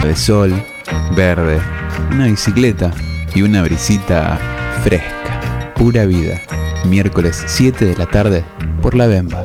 de sol, verde, una bicicleta y una brisita fresca. Pura vida. Miércoles 7 de la tarde por La Bemba.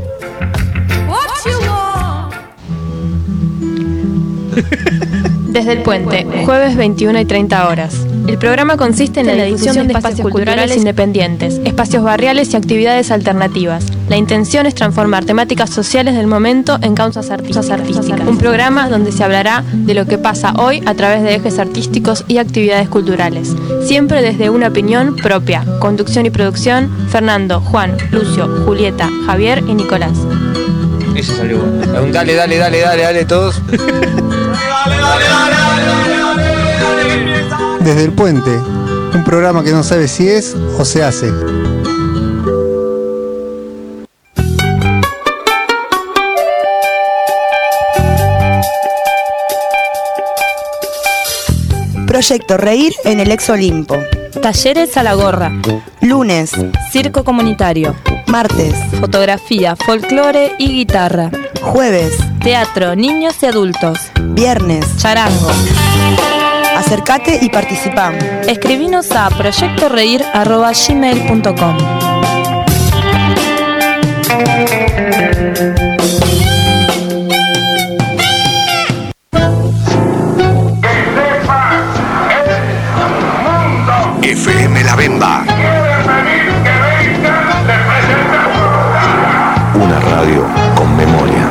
Desde el Puente, jueves 21 y 30 horas. El programa consiste en la difusión de espacios culturales independientes, espacios barriales y actividades alternativas. La intención es transformar temáticas sociales del momento en causas artísticas. Un programa donde se hablará de lo que pasa hoy a través de ejes artísticos y actividades culturales. Siempre desde una opinión propia. Conducción y producción, Fernando, Juan, Lucio, Julieta, Javier y Nicolás. Eso salió bueno. Dale todos. Desde el Puente, un programa que no sabe si es o se hace. Proyecto Reír en el Ex Olimpo. Talleres a la gorra. Lunes, Circo comunitario. martes, Fotografía, folclore y guitarra. jueves, Teatro, niños y adultos. viernes. Charango. Acércate y participá. Escribinos a proyectoreír@gmail.com. FM La Bemba. Una radio con memoria.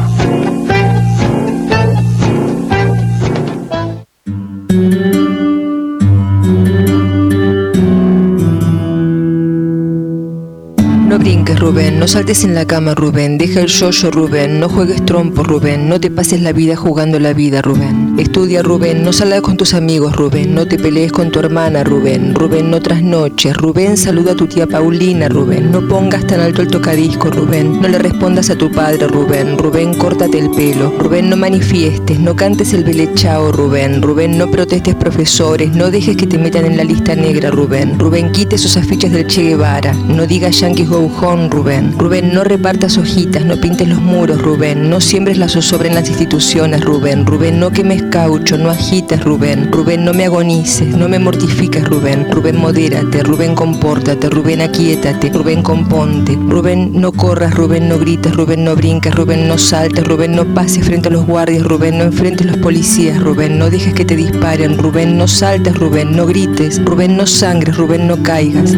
No brinques, Rubén, no saltes en la cama, Rubén, deja el yo-yo, Rubén, no juegues trompo, Rubén, no te pases la vida jugando la vida, Rubén. Estudia, Rubén, no salgas con tus amigos, Rubén, no te pelees con tu hermana, Rubén, Rubén, no trasnoches, Rubén, saluda a tu tía Paulina, Rubén, no pongas tan alto el tocadisco, Rubén, no le respondas a tu padre, Rubén, Rubén, córtate el pelo, Rubén, no manifiestes, no cantes el belechao, Rubén, Rubén, no protestes profesores, no dejes que te metan en la lista negra, Rubén, Rubén, quite esos afiches del Che Guevara, no digas yanquis go home, Rubén, Rubén, no repartas hojitas, no pintes los muros, Rubén, no siembres la zozobra en las instituciones, Rubén, Rubén, no quemes caucho, no agites, Rubén, Rubén, no me agonices, no me mortifiques, Rubén, Rubén, modérate, Rubén, compórtate, Rubén, aquíétate, Rubén, componte, Rubén, no corras, Rubén, no grites, Rubén, no brincas, Rubén, no saltes, Rubén, no pases frente a los guardias, Rubén, no enfrentes a los policías, Rubén, no dejes que te disparen, Rubén, no saltes, Rubén, no grites, Rubén, no sangres, Rubén, no caigas.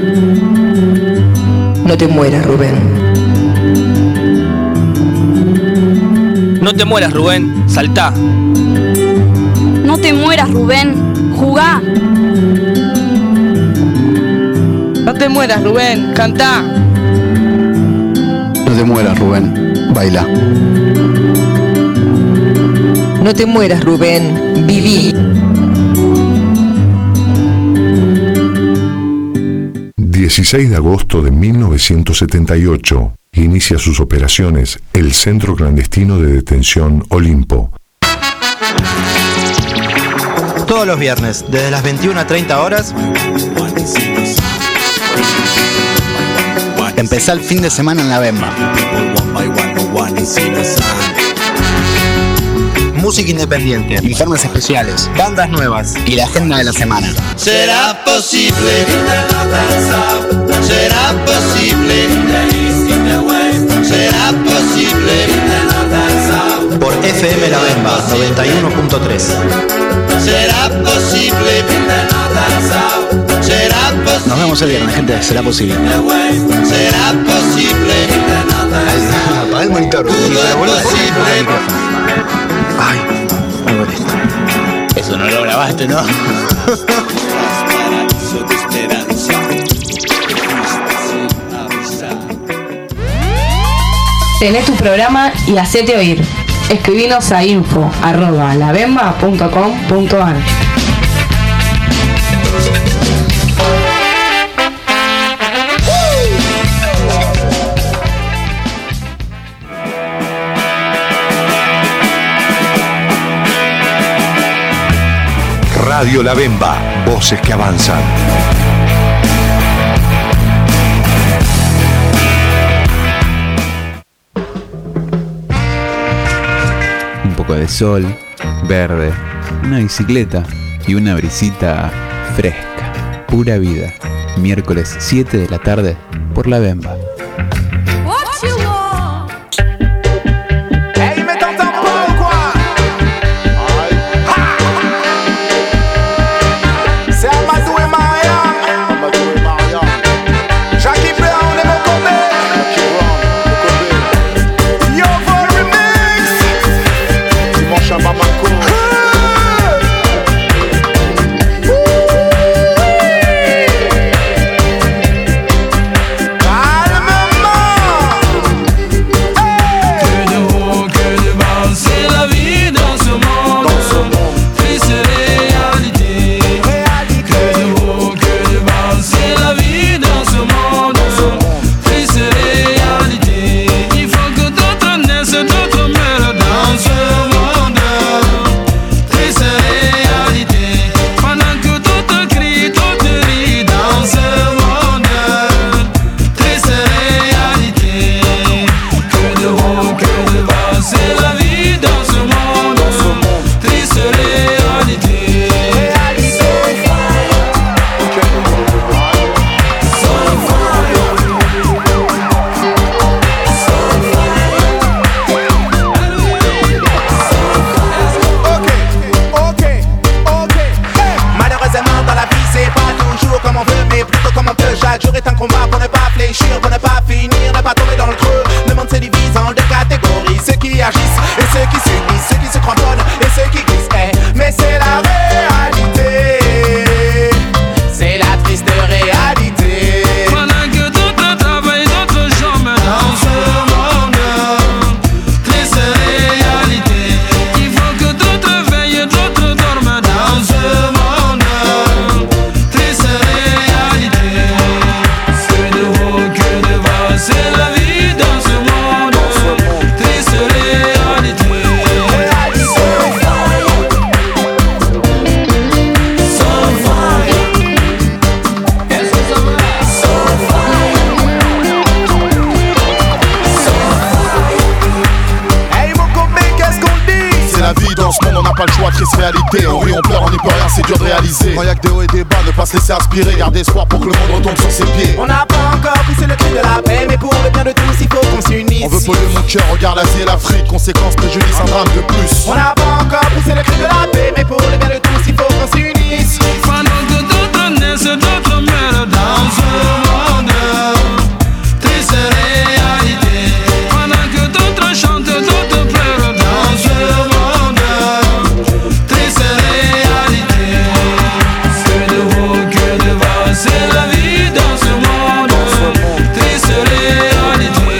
No te mueras, Rubén. No te mueras, Rubén, saltá. No te mueras, Rubén, jugá. No te mueras, Rubén, cantá. No te mueras, Rubén, baila. No te mueras, Rubén, viví. 16 de agosto de 1978 inicia sus operaciones el Centro Clandestino de Detención Olimpo. Todos los viernes, desde las 21 a 30 horas, empezá el fin de semana en La Bemba. Música independiente, informes especiales, bandas nuevas y la agenda de la semana. Será posible, será posible, será posible. Por FM La Bemba 91.3. Será posible, será posible. Nos vemos el viernes, gente. Será posible. Será posible. Apaga el monitor. Ay, me molesta. Eso no lo grabaste, ¿no? Tenés tu programa y hacete oír. Escribinos a info@labemba.com.ar. Radio La Bemba, voces que avanzan. Un poco de sol, verde, una bicicleta y una brisita fresca. Pura vida. Miércoles 7 de la tarde por La Bemba. On rit, on pleure, on n'y peut rien, c'est dur de réaliser. Quand y'a que des hauts et des bas, ne pas se laisser inspirer. Garder espoir pour que le monde retombe sur ses pieds. On n'a pas encore poussé le cri de la paix, mais pour le bien de tous, il faut qu'on s'unisse. On veut polluer mon cœur, regarde l'Asie et l'Afrique. Conséquence, préjudice, un drame de plus. On n'a pas encore poussé le cri de la paix, mais pour le bien de tous, il faut qu'on s'unisse. Pendant que d'autres naissent, d'autres meurent dans ce monde. Triste réalité. Pendant que d'autres chantent, d'autres pleurent dans ce monde. C'est la vie dans ce monde, triste réalité.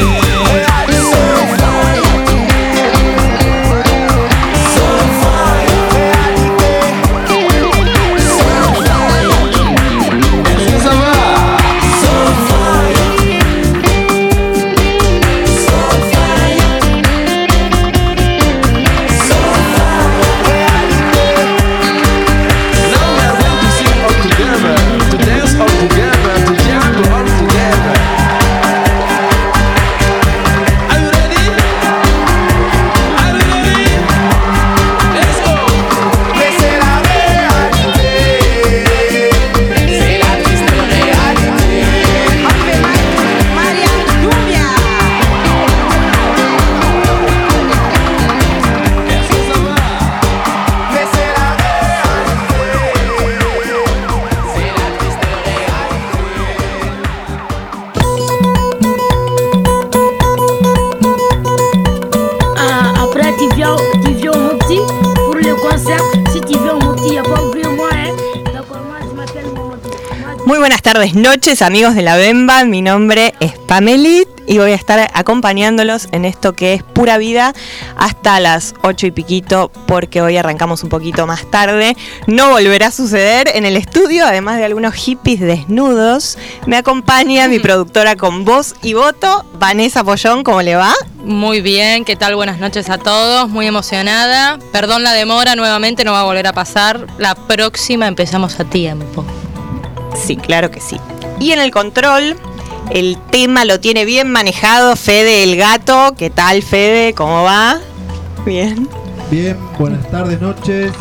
Muy buenas tardes, noches, amigos de La Bemba. Mi nombre es Pamelit y voy a estar acompañándolos en esto que es Pura Vida hasta las 8 y piquito, porque hoy arrancamos un poquito más tarde. No volverá a suceder en el estudio, además de algunos hippies desnudos. Me acompaña mi productora con voz y voto, Vanessa Pollón. ¿Cómo le va? Muy bien, ¿qué tal? Buenas noches a todos, muy emocionada. Perdón la demora, nuevamente no va a volver a pasar. La próxima empezamos a tiempo. Sí, claro que sí. Y en el control, el tema lo tiene bien manejado Fede el Gato. ¿Qué tal, Fede? ¿Cómo va? Bien. Bien, buenas tardes, noches.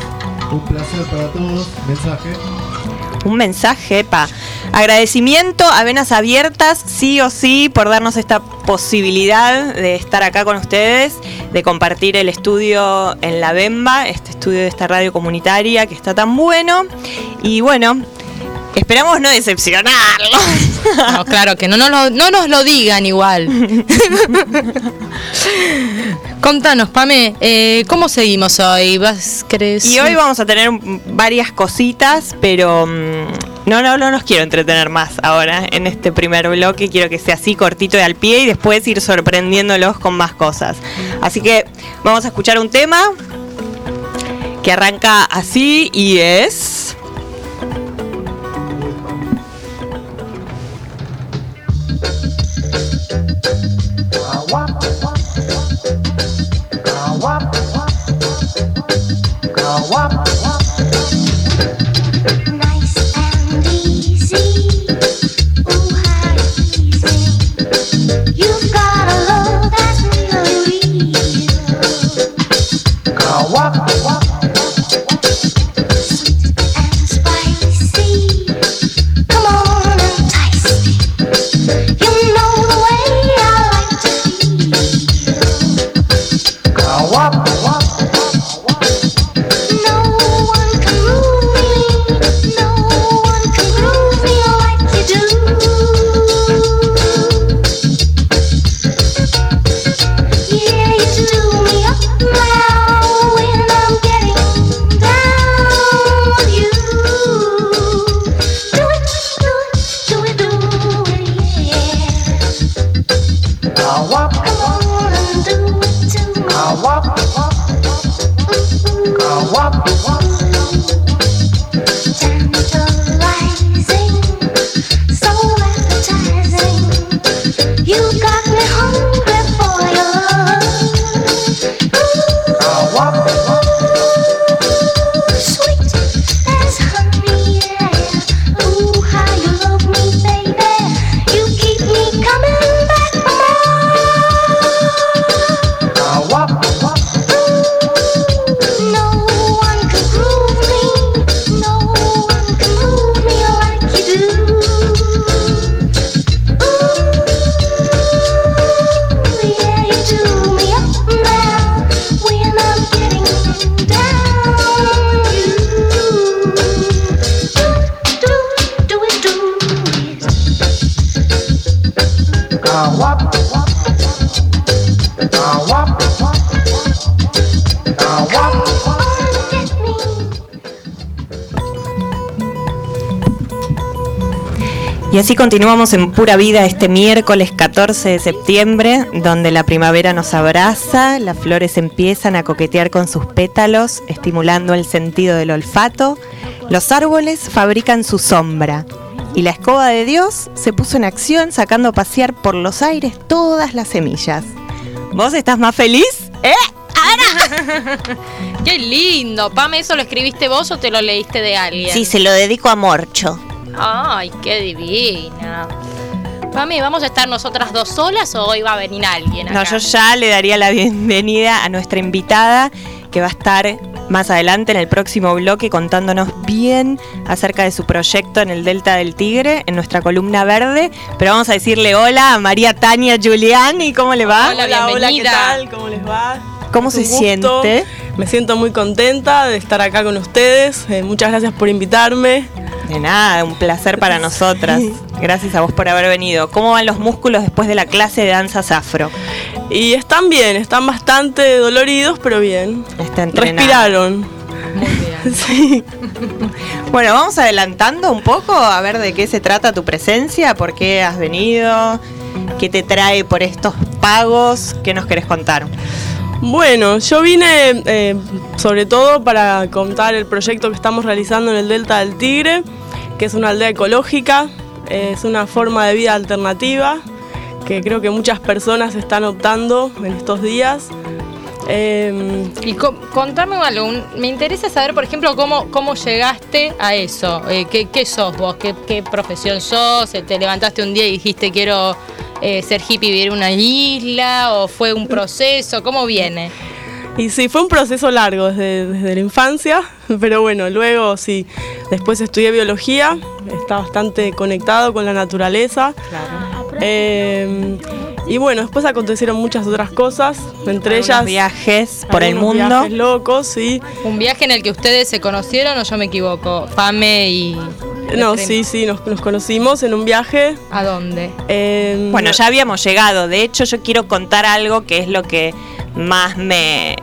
Un placer para todos. Mensaje. Un mensaje, agradecimiento a Venas Abiertas, sí o sí, por darnos esta posibilidad de estar acá con ustedes, de compartir el estudio en La Bemba, este estudio de esta radio comunitaria que está tan bueno. Y bueno, esperamos no decepcionarlo. No, claro, que no nos lo digan igual. Contanos, Pame, ¿cómo seguimos hoy? ¿Crees? Y hoy vamos a tener varias cositas, pero no nos quiero entretener más ahora en este primer bloque. Quiero que sea así, cortito y al pie, y después ir sorprendiéndolos con más cosas. Así que vamos a escuchar un tema que arranca así y es... Y así continuamos en Pura Vida este miércoles 14 de septiembre, donde la primavera nos abraza, las flores empiezan a coquetear con sus pétalos, estimulando el sentido del olfato, los árboles fabrican su sombra, y la escoba de Dios se puso en acción sacando a pasear por los aires todas las semillas. ¿Vos estás más feliz? ¡Ahora! ¡Qué lindo! Pame, ¿eso lo escribiste vos o te lo leíste de alguien? Sí, se lo dedico a Morcho. ¡Ay, qué divina! Pame, ¿vamos a estar nosotras dos solas o hoy va a venir alguien acá? No, yo ya le daría la bienvenida a nuestra invitada, que va a estar más adelante en el próximo bloque contándonos bien acerca de su proyecto en el Delta del Tigre, en nuestra columna verde. Pero vamos a decirle hola a María Tania Giuliani. ¿Cómo le va? Hola, ¿qué tal? ¿Cómo les va? ¿Cómo se siente? Me siento muy contenta de estar acá con ustedes. Muchas gracias por invitarme. De nada, un placer para nosotras. Gracias a vos por haber venido. ¿Cómo van los músculos después de la clase de danzas afro? Y están bien, están bastante doloridos, pero bien. Está entrenado. Respiraron. Muy bien. Sí. Bueno, vamos adelantando un poco a ver de qué se trata tu presencia, por qué has venido, qué te trae por estos pagos, qué nos querés contar. Bueno, yo vine sobre todo para contar el proyecto que estamos realizando en el Delta del Tigre, que es una aldea ecológica, es una forma de vida alternativa que creo que muchas personas están optando en estos días. Y contame algo, me interesa saber, por ejemplo, cómo llegaste a eso. ¿Qué sos vos? ¿Qué profesión sos? ¿Te levantaste un día y dijiste quiero ser hippie y vivir en una isla? ¿O fue un proceso? ¿Cómo viene? Y sí, fue un proceso largo desde la infancia, pero bueno, luego sí, después estudié biología, está bastante conectado con la naturaleza. Y bueno, después acontecieron muchas otras cosas, entre ellas viajes por el mundo. Viajes locos, sí. ¿Un viaje en el que ustedes se conocieron o yo me equivoco? Pame y... No, sí, nos conocimos en un viaje. ¿A dónde? Bueno, ya habíamos llegado. De hecho, yo quiero contar algo que es lo que más me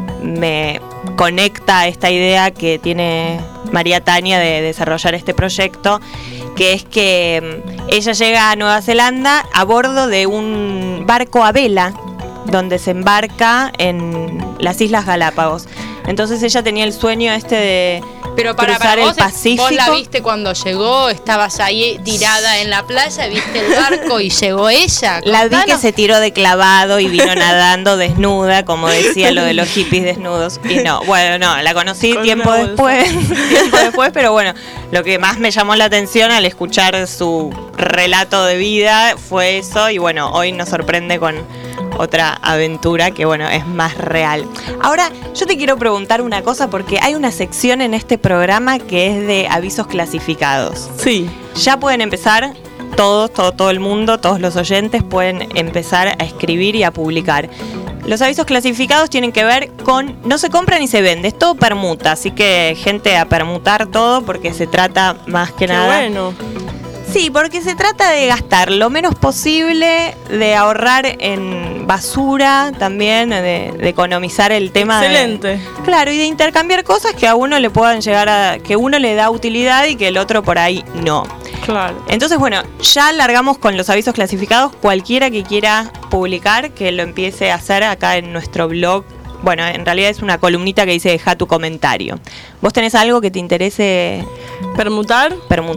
conecta a esta idea que tiene María Tania de desarrollar este proyecto, que es que ella llega a Nueva Zelanda a bordo de un barco a vela, donde se embarca en las Islas Galápagos. Entonces ella tenía el sueño de cruzar el Pacífico. ¿Vos la viste cuando llegó? ¿Estabas ahí tirada en la playa? ¿Viste el barco y llegó ella? La vi que se tiró de clavado y vino nadando desnuda, como decía lo de los hippies desnudos. Y no, la conocí tiempo después, pero bueno, lo que más me llamó la atención al escuchar su relato de vida fue eso, y bueno, hoy nos sorprende con otra aventura que bueno, es más real. Ahora, yo te quiero preguntar una cosa, porque hay una sección en este programa que es de avisos clasificados. Sí. Ya pueden empezar todo el mundo, todos los oyentes pueden empezar a escribir y a publicar. Los avisos clasificados tienen que ver con no se compra ni se vende, es todo permuta, así que gente a permutar todo, porque se trata más que nada. Bueno. Sí, porque se trata de gastar lo menos posible, de ahorrar en basura también, de economizar el tema. Excelente. Claro, y de intercambiar cosas que a uno le puedan llegar a... que uno le da utilidad y que el otro por ahí no. Claro. Entonces, bueno, ya largamos con los avisos clasificados. Cualquiera que quiera publicar, que lo empiece a hacer acá en nuestro blog. Bueno, en realidad es una columnita que dice deja tu comentario. ¿Vos tenés algo que te interese permutar?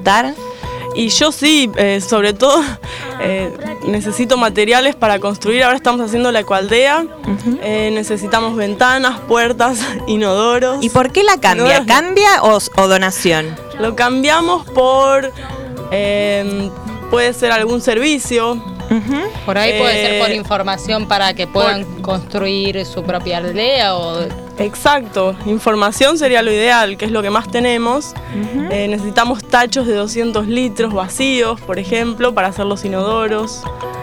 Y yo sí, sobre todo necesito materiales para construir. Ahora estamos haciendo la ecoaldea. Necesitamos ventanas, puertas, inodoros. ¿Y por qué la cambia? Inodoros. ¿Cambia o donación? Lo cambiamos por... puede ser algún servicio. Por ahí puede ser por información para que puedan construir su propia aldea o... Exacto, información sería lo ideal, que es lo que más tenemos. Necesitamos tachos de 200 litros vacíos, por ejemplo, para hacer los inodoros,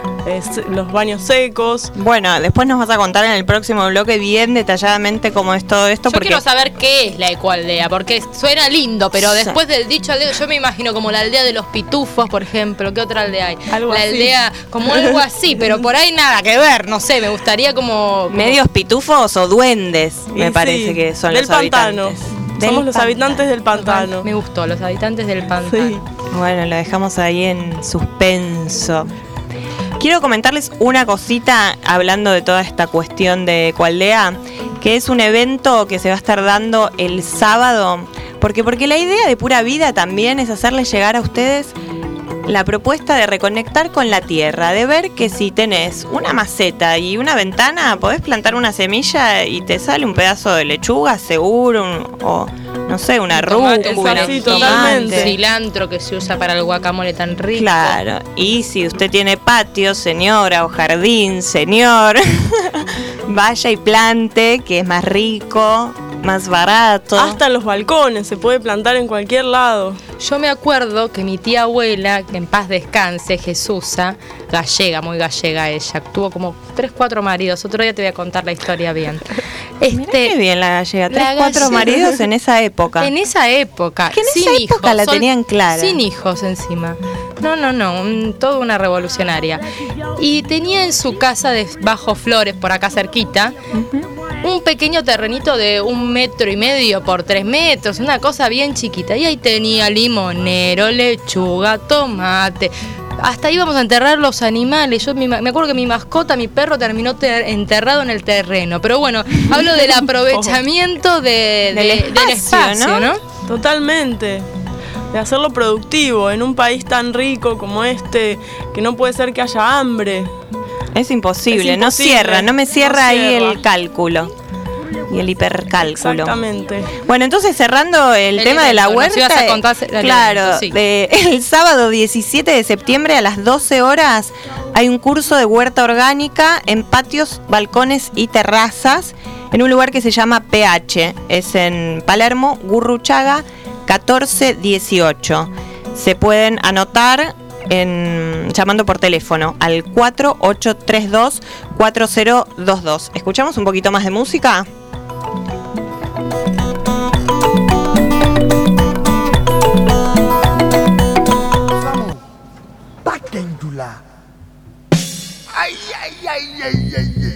los baños secos. Bueno, después nos vas a contar en el próximo bloque bien detalladamente cómo es todo esto. Yo quiero saber qué es la ecoaldea, porque suena lindo, pero después del dicho aldea, yo me imagino como la aldea de los pitufos, por ejemplo. ¿Qué otra aldea hay? Algo la así. Aldea, como algo así, pero por ahí nada que ver, no sé, me gustaría como... ¿Medios pitufos o duendes? Me parece que son del los pantano. habitantes. Somos los habitantes del pantano. Me gustó, los habitantes del pantano. Sí. Bueno, lo dejamos ahí en suspenso. Quiero comentarles una cosita hablando de toda esta cuestión de Ecoaldea, que es un evento que se va a estar dando el sábado, porque la idea de Pura Vida también es hacerles llegar a ustedes la propuesta de reconectar con la tierra, de ver que si tenés una maceta y una ventana, podés plantar una semilla y te sale un pedazo de lechuga seguro, o no sé, una rúcula, un cilantro que se usa para el guacamole tan rico. Claro, y si usted tiene patio, señora, o jardín, señor, vaya y plante, que es más rico, más barato. Hasta en los balcones, se puede plantar en cualquier lado. Yo me acuerdo que mi tía abuela, que en paz descanse, Jesusa, gallega, muy gallega ella, tuvo como 3-4 maridos. Otro día te voy a contar la historia bien. Mirá qué bien la gallega, 3-4 maridos en esa época. En esa época. Que en sin esa época hijos, la tenían clara. Sin hijos encima. No, toda una revolucionaria. Y tenía en su casa de Bajo Flores, por acá cerquita, un pequeño terrenito de 1,5 metros por 3 metros, una cosa bien chiquita. Y ahí tenía limonero, lechuga, tomate. Hasta íbamos a enterrar los animales. Yo me acuerdo que mi mascota, mi perro, terminó enterrado en el terreno. Pero bueno, hablo del aprovechamiento del espacio, ¿no? Totalmente. De hacerlo productivo en un país tan rico como este, que no puede ser que haya hambre. Es imposible, no me cierra ahí el cálculo y el hipercálculo. Exactamente. Bueno, entonces cerrando el tema de la huerta, claro, sí. El sábado 17 de septiembre a las 12 horas hay un curso de huerta orgánica en patios, balcones y terrazas. en un lugar que se llama PH, es en Palermo, Gurruchaga 1418. Se pueden anotar llamando por teléfono al 4832-4022. ¿Escuchamos un poquito más de música? Paquéndula. Ay, ay, ay, ay, ay, ay.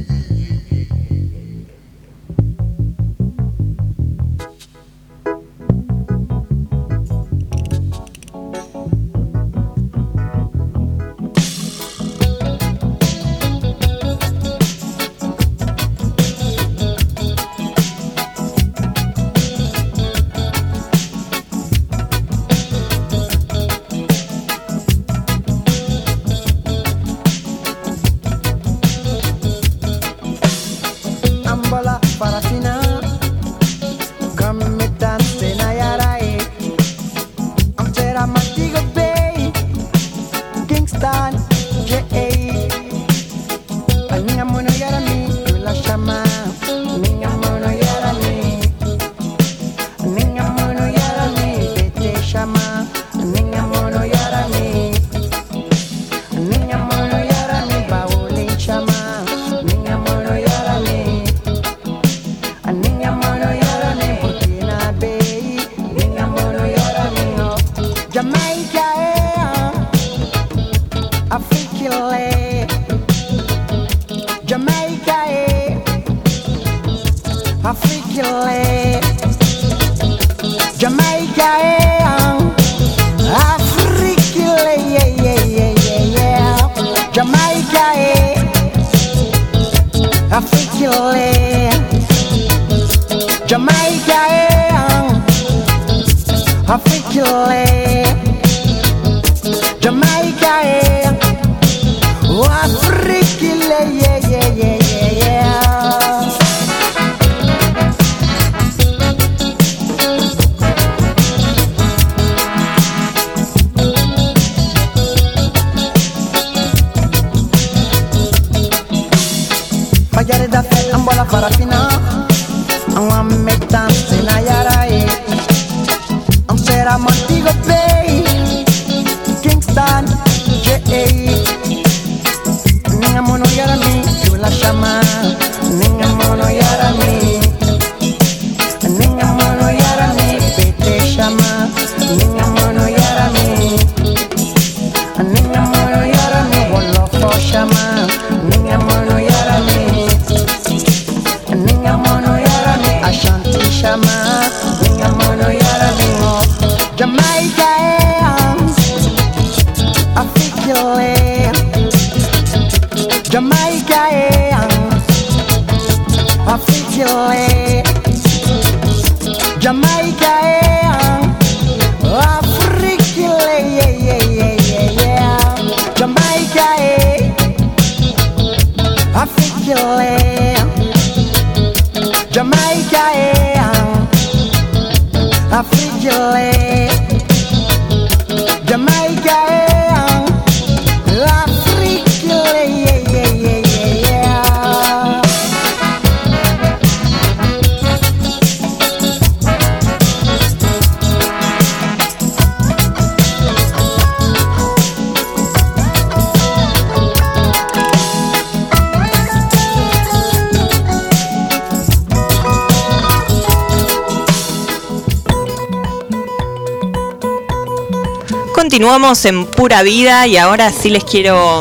Continuamos en Pura Vida y ahora sí les quiero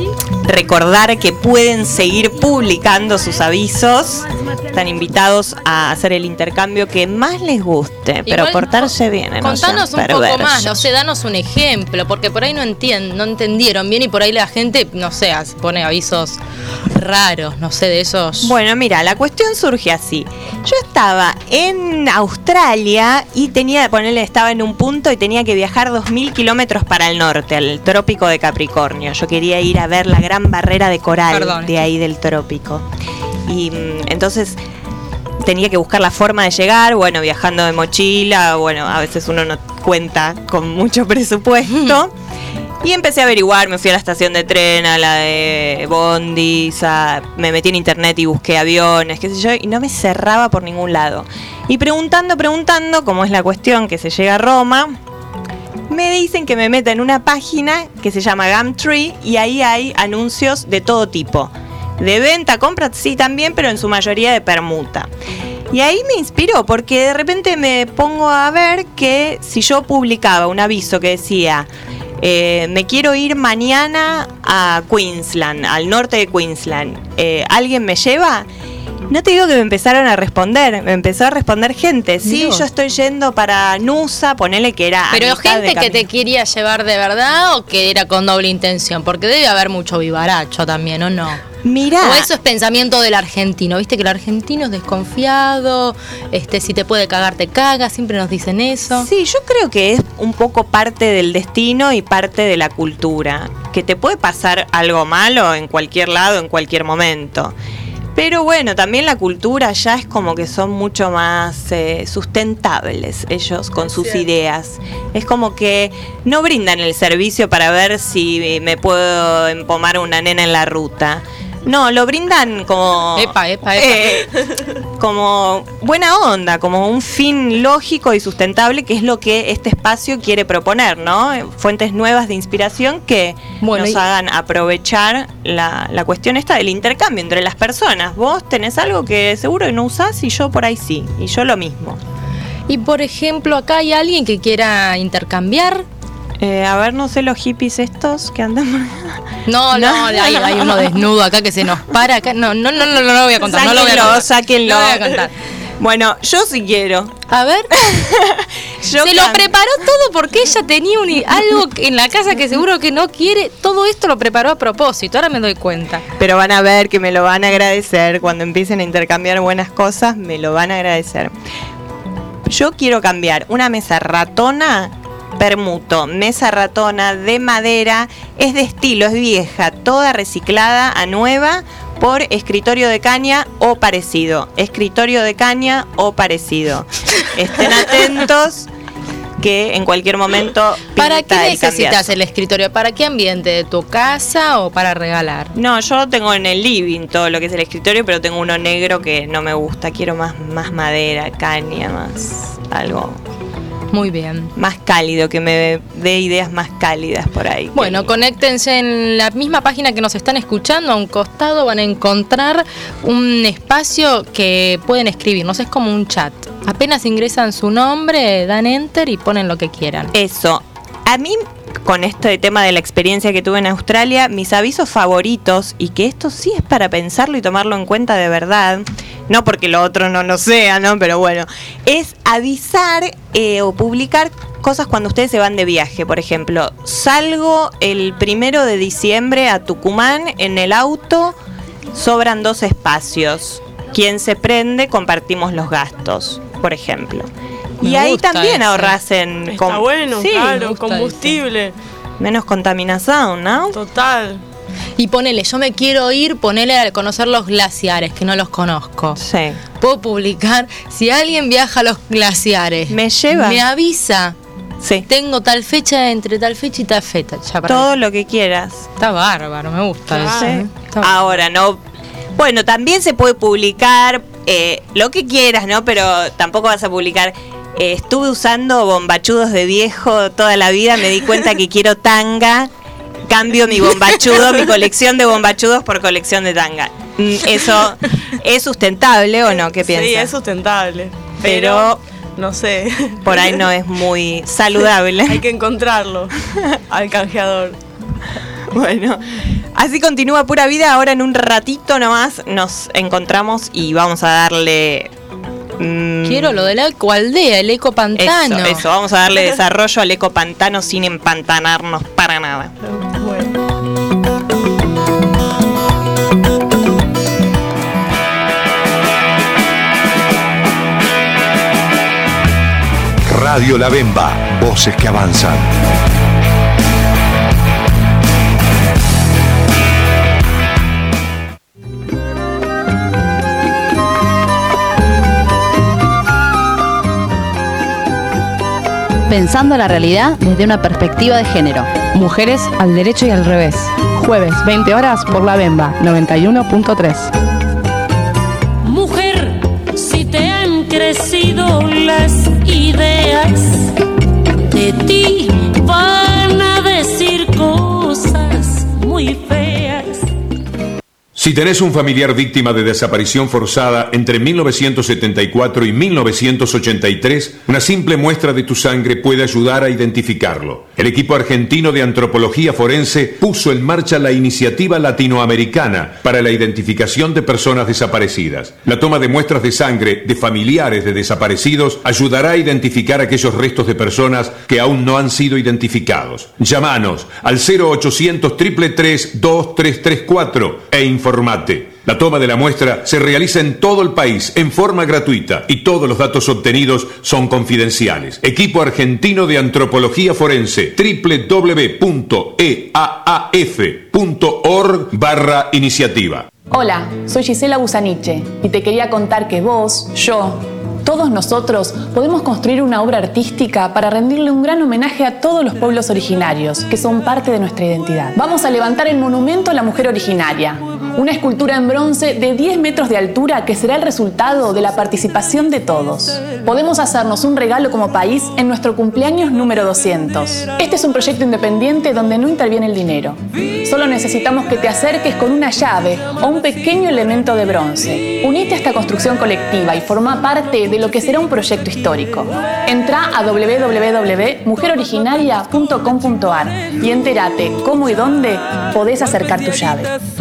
recordar que pueden seguir publicando sus avisos. Están invitados a hacer el intercambio que más les guste, pero igual, portarse bien. Contanos un poco más, no sé, danos un ejemplo, porque por ahí no entendieron bien y por ahí la gente, no sé, pone avisos raros, no sé, de esos. Bueno, mira, la cuestión surge así. Yo estaba en Australia y estaba en un punto y tenía que viajar 2000 kilómetros para el norte, al trópico de Capricornio. Yo quería ir a ver la gran barrera de coral de ahí del trópico. Y entonces tenía que buscar la forma de llegar, bueno, viajando de mochila, bueno, a veces uno no cuenta con mucho presupuesto. Y empecé a averiguar, me fui a la estación de tren, a la de bondis, me metí en internet y busqué aviones, qué sé yo, y no me cerraba por ningún lado. Y preguntando, como es la cuestión que se llega a Roma, me dicen que me meta en una página que se llama Gumtree y ahí hay anuncios de todo tipo. De venta, compra, sí también, pero en su mayoría de permuta. Y ahí me inspiró porque de repente me pongo a ver que si yo publicaba un aviso que decía me quiero ir mañana a Queensland, al norte de Queensland, ¿alguien me lleva? No te digo que me empezaron a responder, me empezó a responder gente. Sí, yo estoy yendo para Nusa, ponele que era. Pero gente que te quería llevar de verdad o que era con doble intención, porque debe haber mucho vivaracho también, ¿o no? Mirá. O eso es pensamiento del argentino, viste que el argentino es desconfiado, si te puede cagar te caga, siempre nos dicen eso. Sí, yo creo que es un poco parte del destino y parte de la cultura, que te puede pasar algo malo en cualquier lado, en cualquier momento. Pero bueno, también la cultura ya es como que son mucho más sustentables ellos con sus ideas. Es como que no brindan el servicio para ver si me puedo empomar una nena en la ruta. No, lo brindan como como buena onda, como un fin lógico y sustentable, que es lo que este espacio quiere proponer, ¿no? Fuentes nuevas de inspiración que nos hagan aprovechar la cuestión esta del intercambio entre las personas. Vos tenés algo que seguro que no usás y yo por ahí sí, y yo lo mismo. Y por ejemplo, acá hay alguien que quiera intercambiar. A ver, no sé, los hippies estos que andan. No, hay uno desnudo acá que se nos para acá. No lo voy a contar. Sáquenlo. No lo voy a contar. Bueno, yo sí quiero. A ver. Lo preparó todo porque ella tenía algo en la casa que seguro que no quiere. Todo esto lo preparó a propósito, ahora me doy cuenta. Pero van a ver que me lo van a agradecer. Cuando empiecen a intercambiar buenas cosas, me lo van a agradecer. Yo quiero cambiar una mesa ratona. Permuto, mesa ratona de madera, es de estilo, es vieja, toda reciclada a nueva por escritorio de caña o parecido. Escritorio de caña o parecido. Estén atentos que en cualquier momento ¿Para qué necesitas el escritorio? ¿Para qué ambiente? ¿De tu casa o para regalar? No, yo tengo en el living todo lo que es el escritorio, pero tengo uno negro que no me gusta. Quiero más madera, caña, más algo. Muy bien. Más cálido, que me dé ideas más cálidas por ahí. Bueno, conéctense en la misma página que nos están escuchando. A un costado van a encontrar un espacio que pueden escribirnos. Es como un chat. Apenas ingresan su nombre, dan enter y ponen lo que quieran. Eso. A mí, con este tema de la experiencia que tuve en Australia, mis avisos favoritos, y que esto sí es para pensarlo y tomarlo en cuenta de verdad, no porque lo otro no lo sea, ¿no? Pero bueno, es avisar o publicar cosas cuando ustedes se van de viaje. Por ejemplo, salgo el 1 de diciembre a Tucumán en el auto, sobran 2 espacios. Quien se prende, compartimos los gastos, por ejemplo. Y ahí también ahorras en... Está bueno, sí, claro, combustible. Menos contaminación, ¿no? Total. Y ponele, yo me quiero ir, ponele a conocer los glaciares, que no los conozco. Sí. Puedo publicar, si alguien viaja a los glaciares, me lleva, me avisa. Sí. Tengo tal fecha, entre tal fecha y tal fecha. Ya para todo lo que quieras. Está bárbaro, me gusta eso. Sí. Ahora, no... Bueno, también se puede publicar lo que quieras, ¿no? Pero tampoco vas a publicar... estuve usando bombachudos de viejo toda la vida, me di cuenta que quiero tanga, cambio mi bombachudo, mi colección de bombachudos por colección de tanga. ¿Eso es sustentable o no? ¿Qué piensas? Sí, es sustentable, pero no sé. Por ahí no es muy saludable. Hay que encontrarlo al canjeador. Bueno, así continúa Pura Vida. Ahora en un ratito nomás nos encontramos y vamos a darle... Quiero lo de la ecoaldea, el ecopantano. Eso, vamos a darle desarrollo al ecopantano sin empantanarnos para nada. Bueno. Radio La Bemba, voces que avanzan. Pensando la realidad desde una perspectiva de género. Mujeres al derecho y al revés. Jueves, 20 horas por La Bemba, 91.3. Mujer, si te han crecido las ideas, de ti van a decir cosas muy feas. Si tenés un familiar víctima de desaparición forzada entre 1974 y 1983, una simple muestra de tu sangre puede ayudar a identificarlo. El equipo argentino de antropología forense puso en marcha la iniciativa latinoamericana para la identificación de personas desaparecidas. La toma de muestras de sangre de familiares de desaparecidos ayudará a identificar aquellos restos de personas que aún no han sido identificados. Llámanos al 0800 333 2334 e informate. La toma de la muestra se realiza en todo el país en forma gratuita y todos los datos obtenidos son confidenciales. Equipo argentino de antropología forense, www.eaaf.org/iniciativa. Hola, soy Gisela Busaniche y te quería contar que vos, yo, todos nosotros podemos construir una obra artística para rendirle un gran homenaje a todos los pueblos originarios que son parte de nuestra identidad. Vamos a levantar el monumento a la mujer originaria, una escultura en bronce de 10 metros de altura que será el resultado de la participación de todos. Podemos hacernos un regalo como país en nuestro cumpleaños número 200. Este es un proyecto independiente donde no interviene el dinero. Solo necesitamos que te acerques con una llave o un pequeño elemento de bronce. Unite a esta construcción colectiva y forma parte de lo que será un proyecto histórico. Entrá a www.mujeroriginaria.com.ar y entérate cómo y dónde podés acercar tu llave.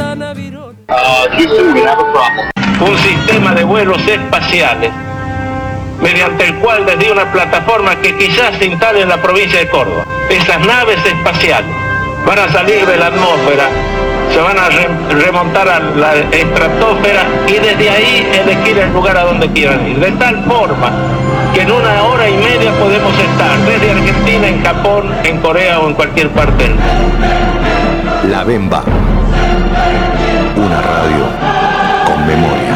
Un sistema de vuelos espaciales mediante el cual desde una plataforma que quizás se instale en la provincia de Córdoba, esas naves espaciales van a salir de la atmósfera, se van a remontar a la estratosfera y desde ahí elegir el lugar a donde quieran ir, de tal forma que en 1 hora y media podemos estar desde Argentina, en Japón, en Corea o en cualquier parte del mundo. La Bemba, una radio con memoria.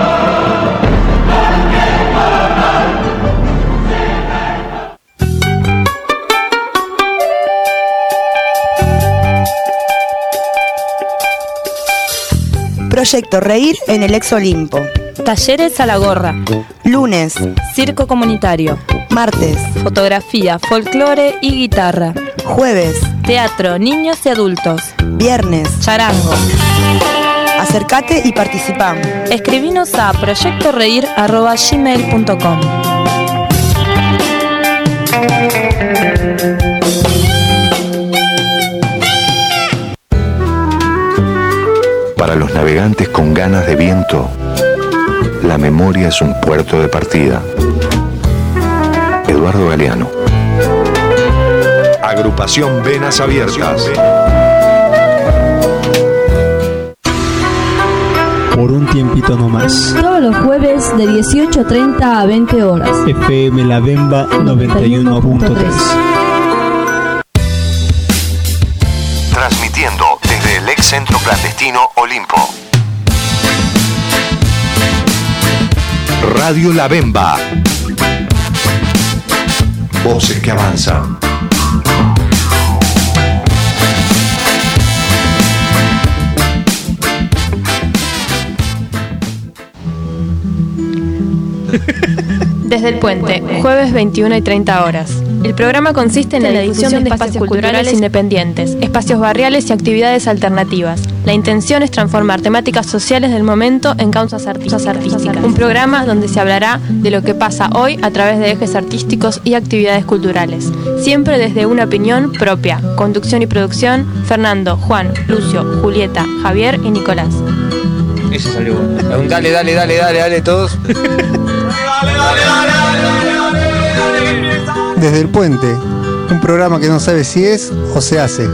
Proyecto Reír en el Ex Olimpo. Talleres a la gorra. Lunes. Circo comunitario. Martes. Fotografía, folclore y guitarra. Jueves. Teatro, niños y adultos. Viernes. Charango. Acércate y participá. Escribinos a proyectoreír@gmail.com. Para los navegantes con ganas de viento, la memoria es un puerto de partida. Eduardo Galeano. Agrupación Venas Abiertas. Por un tiempito nomás. Todos los jueves de 18:30 a 20 horas. FM La Bemba 91.3. Transmitiendo desde el ex centro clandestino Olimpo. Radio La Bemba. Voces que avanzan. Desde el Puente, jueves 21 y 30 horas. El programa consiste en la difusión de espacios culturales independientes, espacios barriales y actividades alternativas. La intención es transformar temáticas sociales del momento en causas artísticas. Un programa donde se hablará de lo que pasa hoy a través de ejes artísticos y actividades culturales. Siempre desde una opinión propia. Conducción y producción, Fernando, Juan, Lucio, Julieta, Javier y Nicolás. Ese salió bueno. Dale todos. Desde el Puente, un programa que no sabe si es o se hace.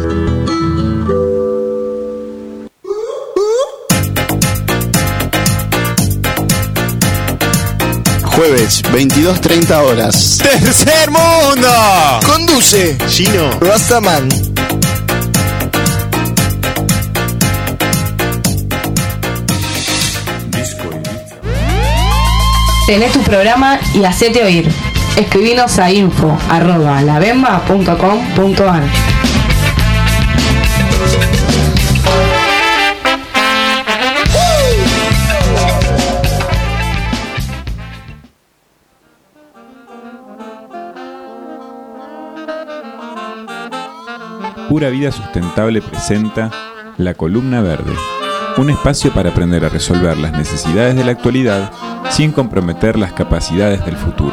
Jueves, 22:30 horas. ¡Tercer Mundo! Conduce Gino Rastaman. Tenés tu programa y hacete oír. Escribinos a info@lavemba.com.ar. Pura Vida Sustentable presenta La Columna Verde, un espacio para aprender a resolver las necesidades de la actualidad sin comprometer las capacidades del futuro.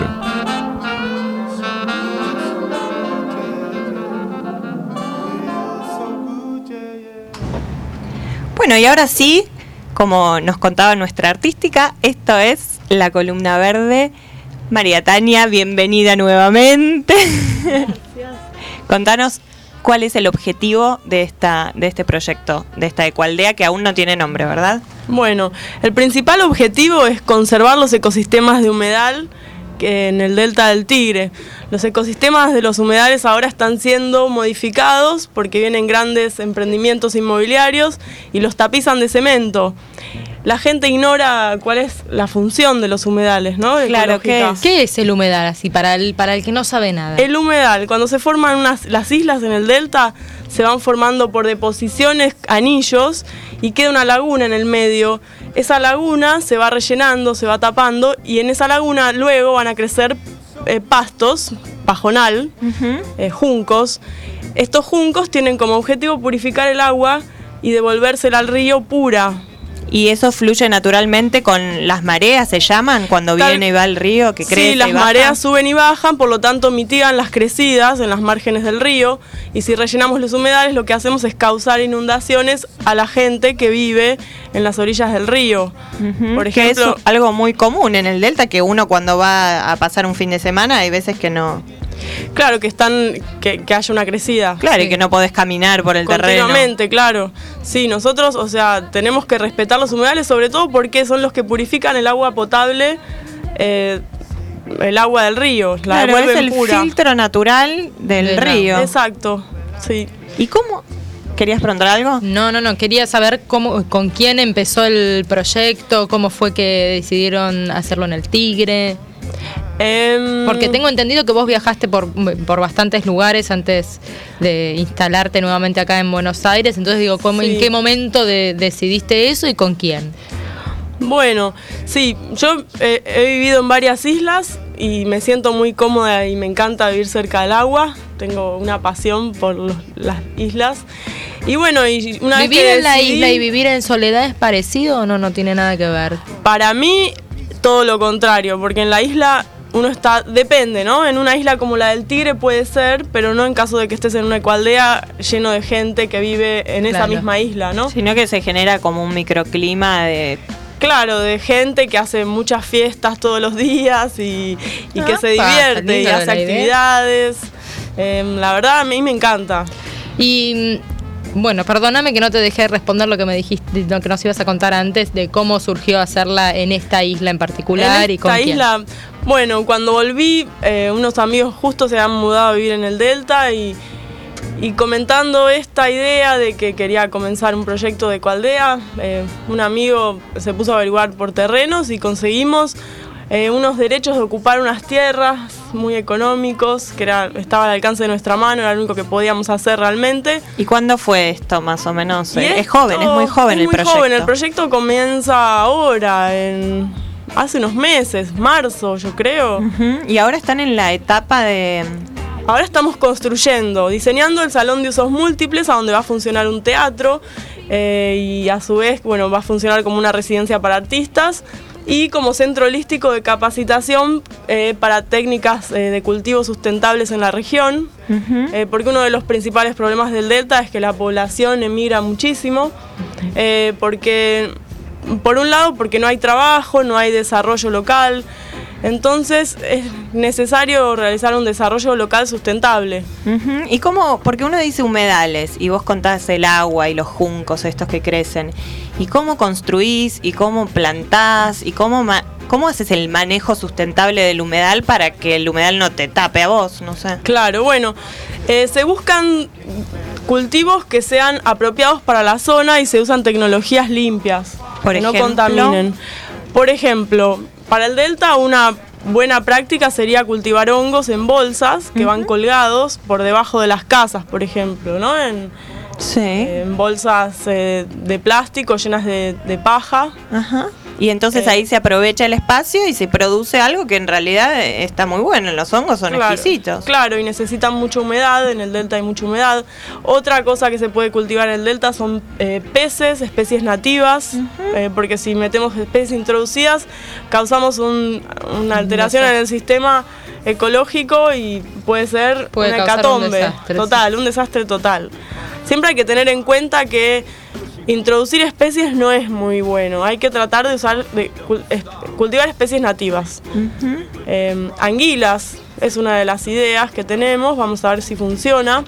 Bueno, y ahora sí, como nos contaba nuestra artística, esto es La Columna Verde. María Tania, bienvenida nuevamente. Contanos cuál es el objetivo de este proyecto, de esta ecoaldea que aún no tiene nombre, ¿verdad? Bueno, el principal objetivo es conservar los ecosistemas de humedal en el delta del Tigre. Los ecosistemas de los humedales ahora están siendo modificados porque vienen grandes emprendimientos inmobiliarios y los tapizan de cemento. La gente ignora cuál es la función de los humedales, ¿no? Claro, ¿qué es el humedal? Así, para el que no sabe nada. El humedal, cuando se forman las islas en el delta, se van formando por deposiciones, anillos, y queda una laguna en el medio. Esa laguna se va rellenando, se va tapando, y en esa laguna luego van a crecer pastos, pajonal, juncos. Estos juncos tienen como objetivo purificar el agua y devolvérsela al río pura. ¿Y eso fluye naturalmente con las mareas, se llaman, cuando viene y va el río, que crece? Sí, las mareas suben y bajan, por lo tanto mitigan las crecidas en las márgenes del río, y si rellenamos los humedales lo que hacemos es causar inundaciones a la gente que vive en las orillas del río. Por ejemplo, que es algo muy común en el delta, que uno cuando va a pasar un fin de semana hay veces que no... Claro, que haya una crecida. Claro, sí. Y que no podés caminar por el terreno. Continuamente, claro. Sí, nosotros, tenemos que respetar los humedales, sobre todo porque son los que purifican el agua potable, el agua del río. Claro, es el filtro natural del río. Exacto, sí. ¿Y cómo? ¿Querías preguntar algo? No, quería saber con quién empezó el proyecto, cómo fue que decidieron hacerlo en el Tigre. Porque tengo entendido que vos viajaste por bastantes lugares antes de instalarte nuevamente acá en Buenos Aires, entonces digo, ¿en qué momento decidiste eso y con quién? Bueno, sí, yo he vivido en varias islas y me siento muy cómoda y me encanta vivir cerca del agua, tengo una pasión por las islas. Y bueno, y una vez que ¿vivir en la isla y vivir en soledad es parecido o no tiene nada que ver? Para mí, todo lo contrario, porque en la isla uno depende, ¿no? En una isla como la del Tigre puede ser, pero no en caso de que estés en una ecoaldea lleno de gente que vive en esa misma isla, ¿no? Sino que se genera como un microclima de... Claro, de gente que hace muchas fiestas todos los días y que se divierte y hace actividades. La verdad, a mí me encanta. Y... Bueno, perdóname que no te dejé responder lo que me dijiste, lo que nos ibas a contar antes de cómo surgió hacerla en esta isla en particular y con quién. Isla, bueno, cuando volví, unos amigos justo se han mudado a vivir en el delta y comentando esta idea de que quería comenzar un proyecto de ecoaldea, un amigo se puso a averiguar por terrenos y conseguimos unos derechos de ocupar unas tierras muy económicos, que estaba al alcance de nuestra mano, era lo único que podíamos hacer realmente. ¿Y cuándo fue esto, más o menos? Es joven, es muy joven el proyecto. El proyecto comienza ahora, hace unos meses, marzo, yo creo. Y ahora están en la etapa de... Ahora estamos construyendo, diseñando el salón de usos múltiples, a donde va a funcionar un teatro, y a su vez, bueno, va a funcionar como una residencia para artistas, y como centro holístico de capacitación para técnicas de cultivo sustentables en la región, porque uno de los principales problemas del delta es que la población emigra muchísimo, porque por un lado porque no hay trabajo, no hay desarrollo local, entonces es necesario realizar un desarrollo local sustentable. ¿Y cómo? Porque uno dice humedales y vos contás el agua y los juncos estos que crecen. ¿Y cómo construís? ¿Y cómo plantás? ¿Y cómo haces el manejo sustentable del humedal para que el humedal no te tape a vos? No sé. Claro, bueno, se buscan cultivos que sean apropiados para la zona y se usan tecnologías limpias, que no contaminen. Por ejemplo, para el delta una buena práctica sería cultivar hongos en bolsas que van colgados por debajo de las casas, por ejemplo, ¿no? En bolsas de plástico llenas de paja. Ajá. Y entonces ahí se aprovecha el espacio y se produce algo que en realidad está muy bueno. Los hongos son exquisitos. Claro, y necesitan mucha humedad. En el delta hay mucha humedad. Otra cosa que se puede cultivar en el delta son peces, especies nativas, porque si metemos especies introducidas causamos una alteración en el sistema ecológico y puede ser una hecatombe total, un desastre total. Siempre hay que tener en cuenta que introducir especies no es muy bueno. Hay que tratar de cultivar especies nativas. Anguilas es una de las ideas que tenemos. Vamos a ver si funciona.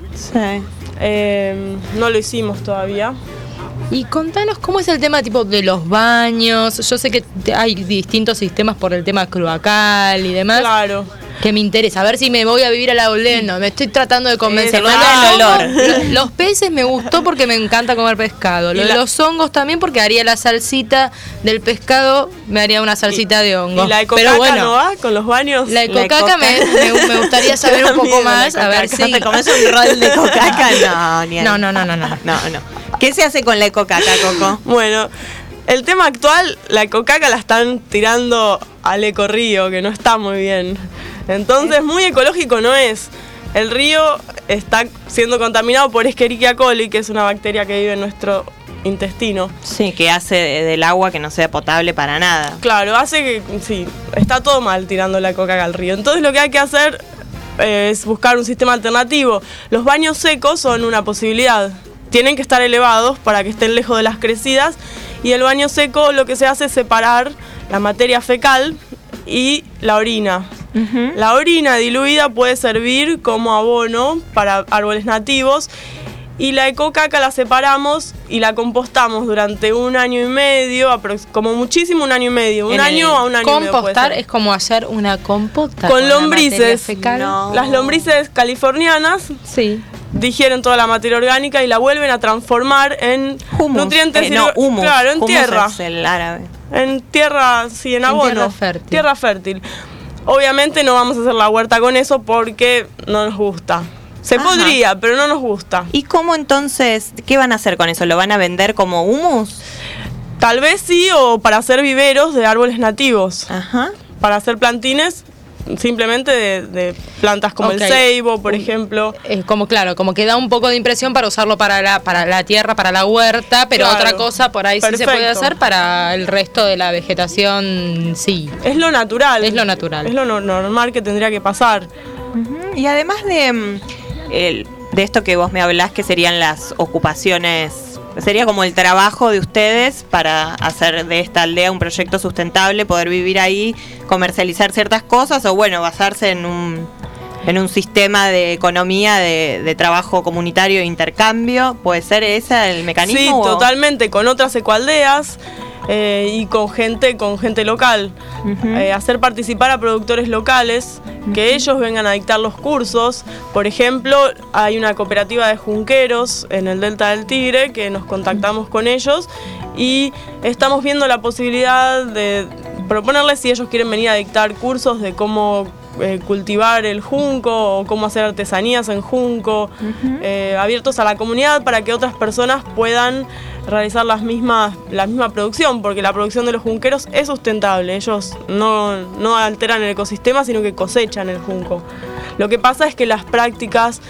No lo hicimos todavía. Y contanos cómo es el tema tipo de los baños. Yo sé que hay distintos sistemas por el tema cloacal y demás. Claro. Que me interesa, a ver si me voy a vivir a la no, me estoy tratando de convencer. El olor. Los peces me gustó porque me encanta comer pescado. Los hongos también porque haría la salsita del pescado, me haría una salsita de hongo. ¿Y la ecocaca no va con los baños? La ecocaca me gustaría saber un poco más. A ver si te comes un rol de ecocaca. No. ¿Qué se hace con la ecocaca, Coco? Bueno, el tema actual, la ecocaca la están tirando al ecorrío, que no está muy bien. Entonces, muy ecológico no es. El río está siendo contaminado por Escherichia coli, que es una bacteria que vive en nuestro intestino. Sí, que hace del agua que no sea potable para nada. Claro, hace que, sí, está todo mal tirando la ecocaca al río. Entonces, lo que hay que hacer es buscar un sistema alternativo. Los baños secos son una posibilidad. Tienen que estar elevados para que estén lejos de las crecidas. Y el baño seco lo que se hace es separar la materia fecal y la orina. La orina diluida puede servir como abono para árboles nativos y la ecocaca la separamos y la compostamos durante 1 año y medio, como muchísimo 1 año y medio, un año a 1 año y medio. Compostar es como hacer una compota con lombrices. Las lombrices californianas digieren toda la materia orgánica y la vuelven a transformar en nutrientes. Humus. Claro, en tierra. Es el árabe. En tierra, sí, en abono. Tierra fértil. Obviamente no vamos a hacer la huerta con eso porque no nos gusta. Se podría, pero no nos gusta. ¿Y cómo entonces, qué van a hacer con eso? ¿Lo van a vender como humus? Tal vez sí, o para hacer viveros de árboles nativos. Para hacer plantines simplemente de plantas como el ceibo, por ejemplo. Como que da un poco de impresión para usarlo para la tierra, para la huerta, pero otra cosa por ahí sí se puede hacer para el resto de la vegetación, sí. Es lo natural. Es lo natural. Es lo normal que tendría que pasar. Y además de esto que vos me hablás, que serían las ocupaciones, sería como el trabajo de ustedes para hacer de esta aldea un proyecto sustentable, poder vivir ahí, comercializar ciertas cosas o basarse en un sistema de economía de trabajo comunitario e intercambio. ¿Puede ser ese el mecanismo? Sí, totalmente, con otras ecoaldeas y con gente local. Hacer participar a productores locales, que ellos vengan a dictar los cursos. Por ejemplo, hay una cooperativa de junqueros en el Delta del Tigre que nos contactamos con ellos y estamos viendo la posibilidad de proponerles si ellos quieren venir a dictar cursos de cómo cultivar el junco o cómo hacer artesanías en junco, abiertos a la comunidad para que otras personas puedan realizar la misma producción, porque la producción de los junqueros es sustentable. Ellos no alteran el ecosistema, sino que cosechan el junco. Lo que pasa es que las prácticas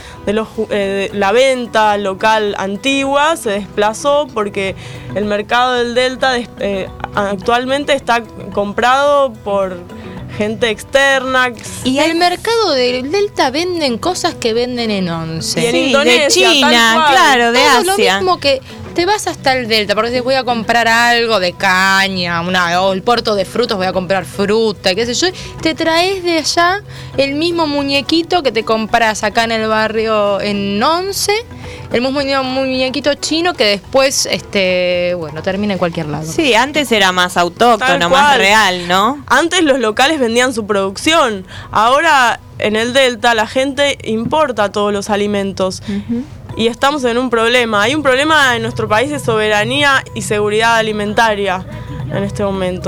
de la venta local antigua se desplazó porque el mercado del Delta actualmente está comprado por gente externa. Y el mercado del Delta venden cosas que venden en Once. Y en Indonesia, de China, claro, de Asia. Lo mismo que te vas hasta el Delta, porque si voy a comprar algo de caña, o el puerto de frutos, voy a comprar fruta, qué sé yo, te traes de allá el mismo muñequito que te compras acá en el barrio en Once, el mismo muñequito chino que después, termina en cualquier lado. Sí, antes era más autóctono, más real, ¿no? Antes los locales vendían su producción, ahora en el Delta la gente importa todos los alimentos. Y estamos en un problema. Hay un problema en nuestro país de soberanía y seguridad alimentaria en este momento.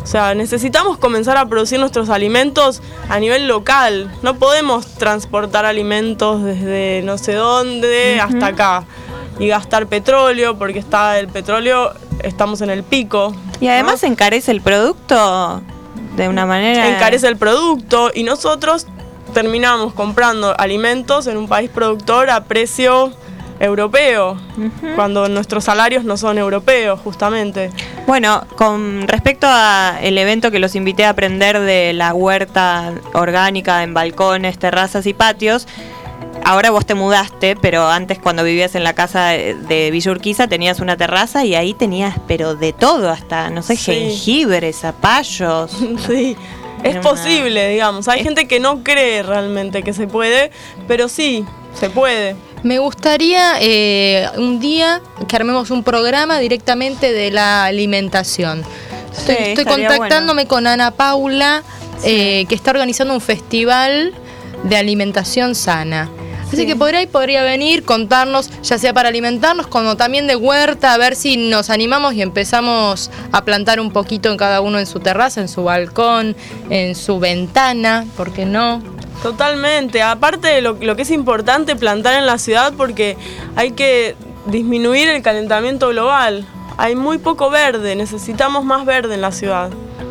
O sea, necesitamos comenzar a producir nuestros alimentos a nivel local. No podemos transportar alimentos desde no sé dónde hasta acá y gastar petróleo, porque está el petróleo, estamos en el pico. Y además encarece el producto de una manera... Encarece el producto y nosotros terminamos comprando alimentos en un país productor a precio europeo, cuando nuestros salarios no son europeos, justamente. Bueno, con respecto al evento que los invité a aprender de la huerta orgánica en balcones, terrazas y patios, ahora vos te mudaste, pero antes cuando vivías en la casa de Villa Urquiza tenías una terraza y ahí tenías, pero de todo, hasta, no sé, jengibre, zapallos. Sí. Es posible, digamos. Hay gente que no cree realmente que se puede, pero sí, se puede. Me gustaría un día que armemos un programa directamente de la alimentación. Estoy contactándome con Ana Paula, que está organizando un festival de alimentación sana. Así que por ahí podría venir, contarnos, ya sea para alimentarnos, como también de huerta, a ver si nos animamos y empezamos a plantar un poquito en cada uno en su terraza, en su balcón, en su ventana, ¿por qué no? Totalmente, aparte de lo que es importante plantar en la ciudad, porque hay que disminuir el calentamiento global. Hay muy poco verde, necesitamos más verde en la ciudad.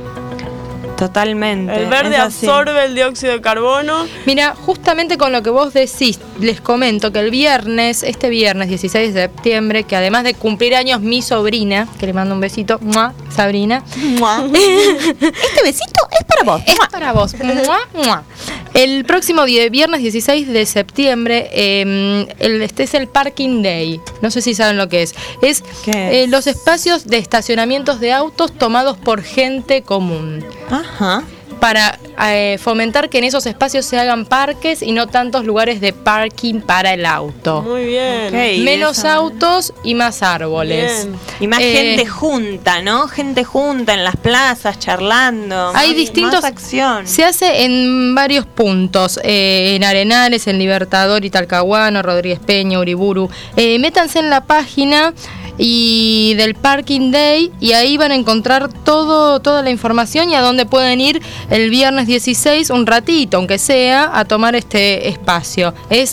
Totalmente. El verde absorbe el dióxido de carbono. Mira, justamente con lo que vos decís, les comento que este viernes 16 de septiembre, que además de cumplir años mi sobrina, que le mando un besito, ¡mua! Sabrina. ¡Mua! Este besito es para vos. Es para vos. ¡Mua! ¡Mua! El próximo viernes 16 de septiembre este es el Parking Day. No sé si saben lo que es. Es los espacios de estacionamientos de autos tomados por gente común. Ajá. Para fomentar que en esos espacios se hagan parques y no tantos lugares de parking para el auto. Muy bien. Okay, menos autos y más árboles. Bien. Y más gente junta, ¿no? Gente junta en las plazas, charlando. Hay distintos... Más acción. Se hace en varios puntos. En Arenales, en Libertador y Talcahuano, Rodríguez Peña, Uriburu. Métanse en la página y del Parking Day y ahí van a encontrar toda la información y a dónde pueden ir el viernes 16 un ratito, aunque sea, a tomar este espacio. Es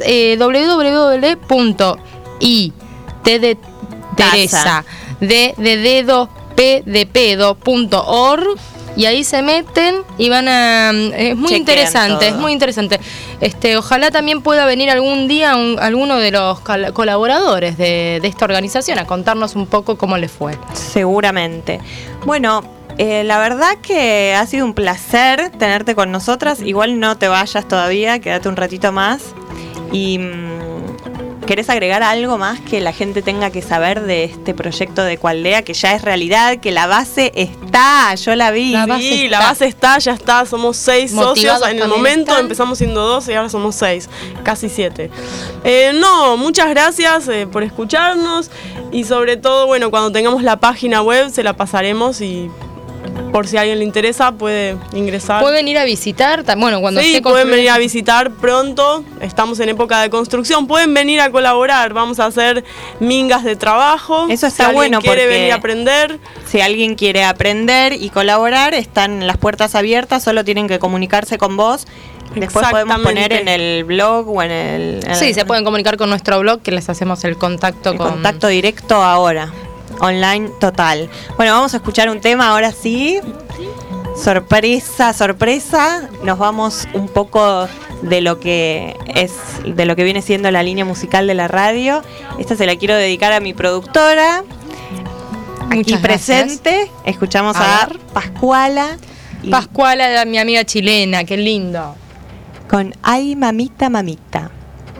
www.i-teresa.org y ahí se meten y van a... Es muy interesante, es muy interesante. Ojalá también pueda venir algún día alguno de los colaboradores de esta organización a contarnos un poco cómo les fue. Seguramente. Bueno, la verdad que ha sido un placer tenerte con nosotras. Igual no te vayas todavía, quédate un ratito más. Y ¿querés agregar algo más que la gente tenga que saber de este proyecto de Ecoaldea, que ya es realidad, que la base está? Yo la vi. La base está, ya está. Somos 6 socios. En el momento empezamos siendo 2 y ahora somos 6, casi 7. Muchas gracias por escucharnos y sobre todo, bueno, cuando tengamos la página web se la pasaremos y por si a alguien le interesa puede ingresar. ¿Pueden ir a visitar? Bueno, cuando sí, pueden venir a visitar pronto. Estamos en época de construcción. Pueden venir a colaborar. Vamos a hacer mingas de trabajo. Eso está si bueno porque quiere venir a aprender. Si alguien quiere aprender y colaborar, están las puertas abiertas. Solo tienen que comunicarse con vos. Después podemos poner en el blog o en el... Sí, se pueden comunicar con nuestro blog que les hacemos el contacto contacto directo ahora. Online total. Bueno, vamos a escuchar un tema ahora sí. Sorpresa, sorpresa. Nos vamos un poco de lo que viene siendo la línea musical de la radio. Esta se la quiero dedicar a mi productora. Aquí presente. Escuchamos a Pascuala. Pascuala, mi amiga chilena, qué lindo. Con Ay, mamita, mamita.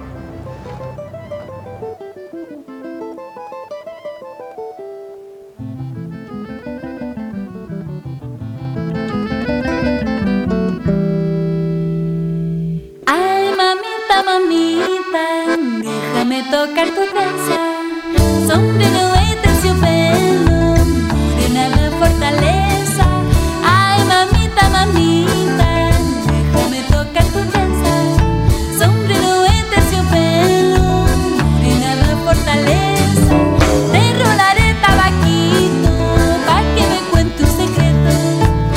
Mamita, déjame tocar tu trenza, sombrero de terciopelo, morena la fortaleza. Ay, mamita, mamita, déjame tocar tu trenza, sombrero de terciopelo, morena la fortaleza. Te rolaré tabaquito pa' que me cuente un secreto,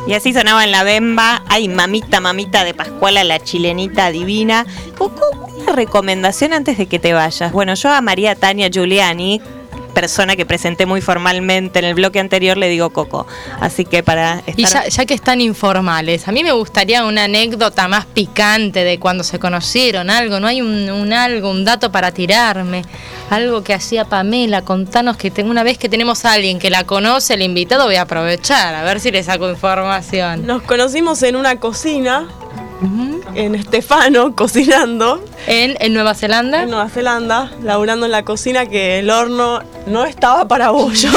Y así sonaba en La Bemba. Ay, mamita, mamita de Pascuala, la chilenita divina. Coco, una recomendación antes de que te vayas. Bueno, yo a María Tania Giuliani, persona que presenté muy formalmente en el bloque anterior, le digo Coco. Así que para estar... Y ya que están informales, a mí me gustaría una anécdota más picante de cuando se conocieron, algo, ¿no hay un dato para tirarme? Algo que hacía Pamela, contanos que una vez que tenemos a alguien que la conoce, el invitado, voy a aprovechar, a ver si le saco información. Nos conocimos en una cocina, en Estefano, cocinando. ¿En Nueva Zelanda? En Nueva Zelanda, laburando en la cocina, que el horno no estaba para bollos.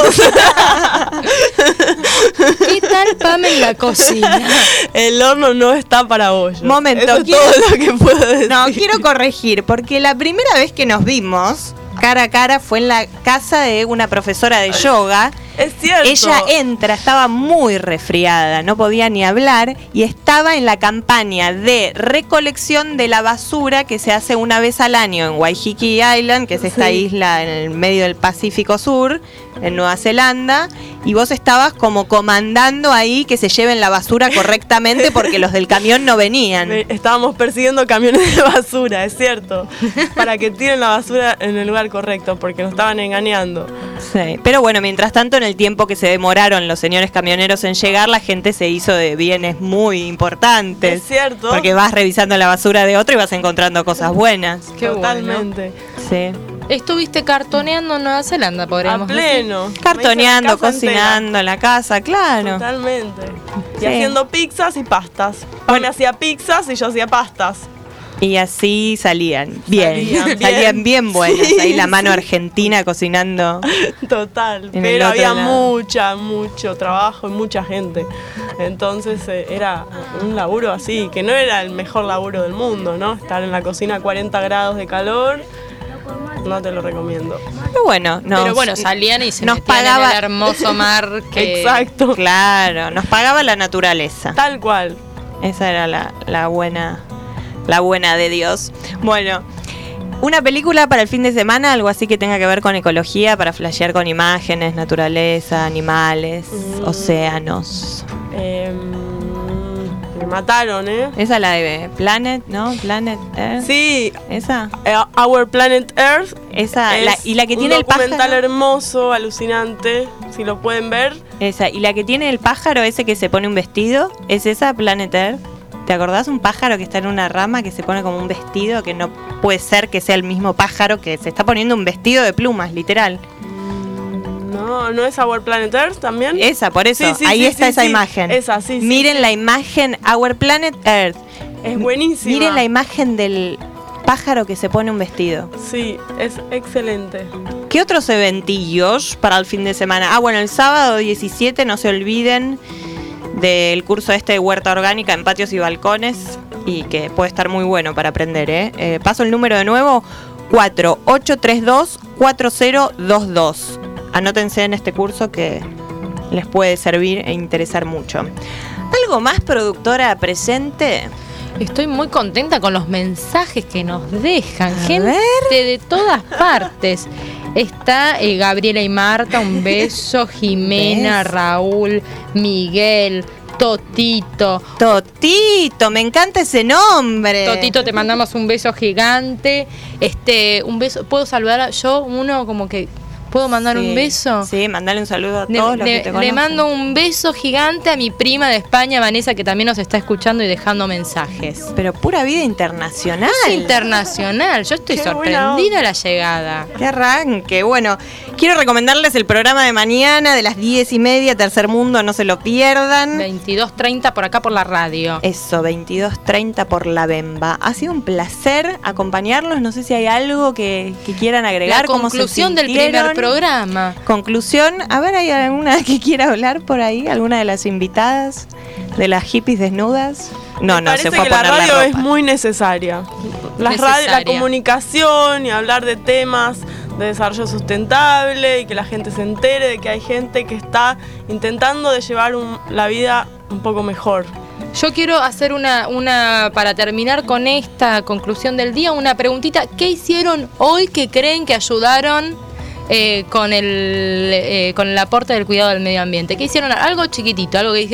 ¿Qué tal, Pam, en la cocina? El horno no está para bollos. Momento, eso es todo lo que puedo decir. No, quiero corregir, porque la primera vez que nos vimos cara a cara fue en la casa de una profesora de yoga. Es cierto. Ella entra, estaba muy resfriada, no podía ni hablar, y estaba en la campaña de recolección de la basura que se hace una vez al año en Waiheke Island, que es esta isla en el medio del Pacífico Sur, en Nueva Zelanda, y vos estabas como comandando ahí que se lleven la basura correctamente porque los del camión no venían. Estábamos persiguiendo camiones de basura, es cierto, para que tiren la basura en el lugar correcto, porque nos estaban engañando. Sí, pero bueno, mientras tanto, en el tiempo que se demoraron los señores camioneros en llegar, la gente se hizo de bienes muy importantes. Es cierto. Porque vas revisando la basura de otro y vas encontrando cosas buenas. Qué totalmente. Bueno. Sí. Estuviste cartoneando en Nueva Zelanda, podríamos decir. A pleno. Cartoneando, cocinando en la casa, claro. Totalmente. Y Sí. haciendo pizzas y pastas. Pam me hacía pizzas y yo hacía pastas. Y así salían salían bien buenas. Sí, ahí la mano sí. argentina cocinando. Total, En el pero otro había lado. mucho trabajo y mucha gente. Entonces era un laburo así, que no era el mejor laburo del mundo, ¿no? Estar en la cocina a 40 grados de calor, no te lo recomiendo. Pero bueno, salían y se nos metían pagaba en el hermoso mar que... Exacto. Claro, nos pagaba la naturaleza. Tal cual. Esa era la buena de Dios. Bueno, una película para el fin de semana, algo así que tenga que ver con ecología, para flashear con imágenes, naturaleza, animales, océanos. Me mataron, ¿eh? Esa es la de Planet, ¿no? Planet Earth. Sí. ¿Esa? Our Planet Earth. Esa, y la que tiene el documental pájaro. hermoso, alucinante, si lo pueden ver. Esa, y la que tiene el pájaro ese que se pone un vestido, ¿es esa Planet Earth? ¿Te acordás? Un pájaro que está en una rama que se pone como un vestido, que no puede ser que sea el mismo pájaro que se está poniendo un vestido de plumas, literal. No es Our Planet Earth también. Esa, por eso, Sí, ahí está esa sí. imagen. Esa, sí. Miren la imagen Our Planet Earth. Es buenísima. Miren la imagen del pájaro que se pone un vestido. Sí, es excelente. ¿Qué otros eventillos para el fin de semana? Bueno, el sábado 17, no se olviden del curso de huerta orgánica en patios y balcones, y que puede estar muy bueno para aprender, ¿eh? Paso el número de nuevo, 4832-4022. Anótense en este curso que les puede servir e interesar mucho. ¿Algo más, productora presente? Estoy muy contenta con los mensajes que nos dejan. A Gente ver. de todas partes. Está Gabriela y Marta, un beso. Jimena, ¿Ves? Raúl, Miguel, Totito. Totito, me encanta ese nombre. Totito, te mandamos un beso gigante. Un beso. ¿Puedo saludar uno como que ¿puedo mandar un beso? Sí, mandale un saludo a todos los que te Le conocen. mando un beso gigante a mi prima de España, Vanessa, que también nos está escuchando y dejando mensajes. Pero pura vida internacional. Es internacional. Yo estoy sorprendida de la llegada. ¡Qué arranque! Bueno, quiero recomendarles el programa de mañana de las 10:30, Tercer Mundo, no se lo pierdan. 22:30 por acá por la radio. Eso, 22:30 por La Bemba. Ha sido un placer acompañarlos. No sé si hay algo que quieran agregar. La conclusión del primer programa. Conclusión. A ver, ¿hay alguna que quiera hablar por ahí? ¿Alguna de las invitadas? ¿De las hippies desnudas? No, Parece se fue a que poner la radio ropa. es muy necesaria. La comunicación y hablar de temas de desarrollo sustentable y que la gente se entere de que hay gente que está intentando de llevar la vida un poco mejor. Yo quiero hacer para terminar con esta conclusión del día, una preguntita. ¿Qué hicieron hoy que creen que ayudaron con el aporte del cuidado del medio ambiente? ¿Qué hicieron? Algo chiquitito, algo que decían,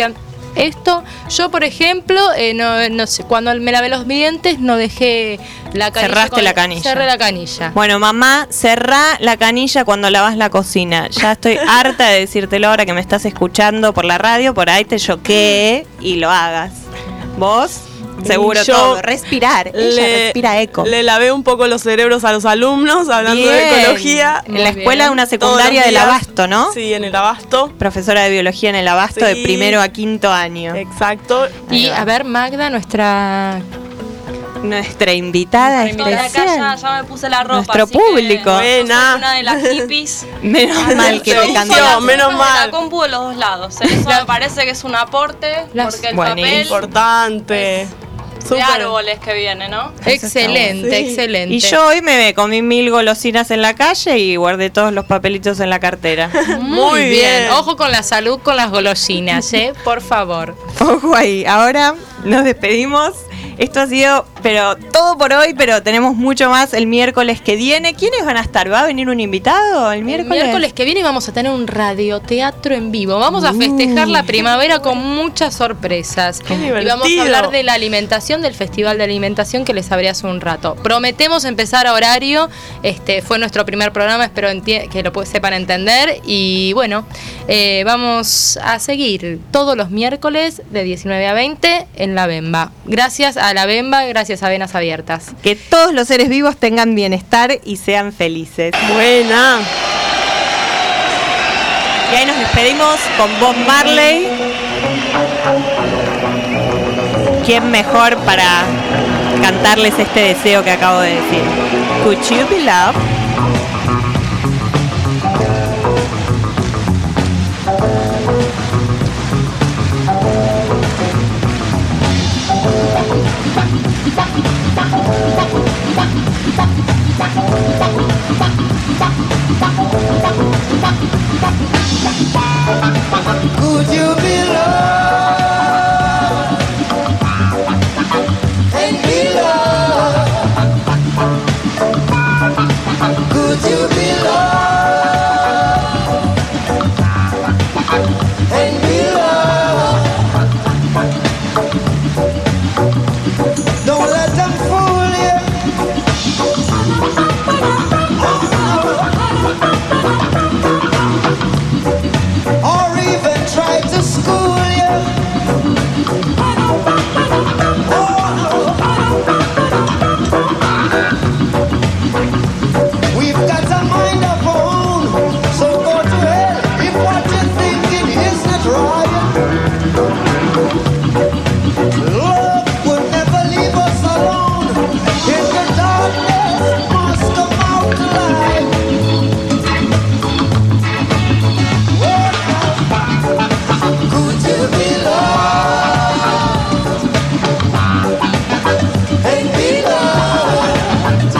esto. Yo, por ejemplo, no sé, cuando me lavé los dientes no dejé la canilla. Cerraste la canilla. Cerré la canilla. Bueno, mamá, cerrá la canilla cuando lavas la cocina. Ya estoy harta de decírtelo ahora que me estás escuchando por la radio, por ahí te choquee y lo hagas. ¿Vos? Seguro todo. Respirar. Ella respira eco. Le lavé un poco los cerebros a los alumnos hablando de ecología. En la escuela de una secundaria del Abasto, ¿no? Sí, en el Abasto. Profesora de biología en el Abasto, sí. De 1º a 5º año. Exacto. Y a ver, Magda, nuestra invitada especial. Ya me puse la ropa. Nuestro público. Buena. Una de las hippies. Menos mal que te cambió. Menos mal. La compu de los dos lados. Eso me parece que es un aporte. Porque el papel importante. De árboles que viene, ¿no? Excelente, sí. Excelente. Y yo hoy me comí 1000 golosinas en la calle y guardé todos los papelitos en la cartera. Muy bien. Ojo con la salud, con las golosinas, por favor. Ojo ahí. Ahora nos despedimos. Esto ha sido, pero todo por hoy, pero tenemos mucho más el miércoles que viene. ¿Quiénes van a estar? ¿Va a venir un invitado el miércoles? El miércoles que viene vamos a tener un radioteatro en vivo. Vamos a festejar la primavera con muchas sorpresas. ¡Qué divertido! Y vamos a hablar de la alimentación, del Festival de Alimentación que les hablé hace un rato. Prometemos empezar a horario. Fue nuestro primer programa, espero que lo sepan entender. Y bueno, vamos a seguir todos los miércoles de 19 a 20 en La Bemba. Gracias a La Bemba, gracias a Venas Abiertas. Que todos los seres vivos tengan bienestar y sean felices. Buena. Y ahí nos despedimos con Bob Marley. ¿Quién mejor para cantarles este deseo que acabo de decir? Could you be loved? Could you be loved and be loved? Could you be loved and be loved? Don't let them fool you. Or even try to school you. We've got a mind of our own, so go to hell if what you're thinking is not right. Love will never leave us alone. In the darkness must come out to light. Could you be loved and be loved?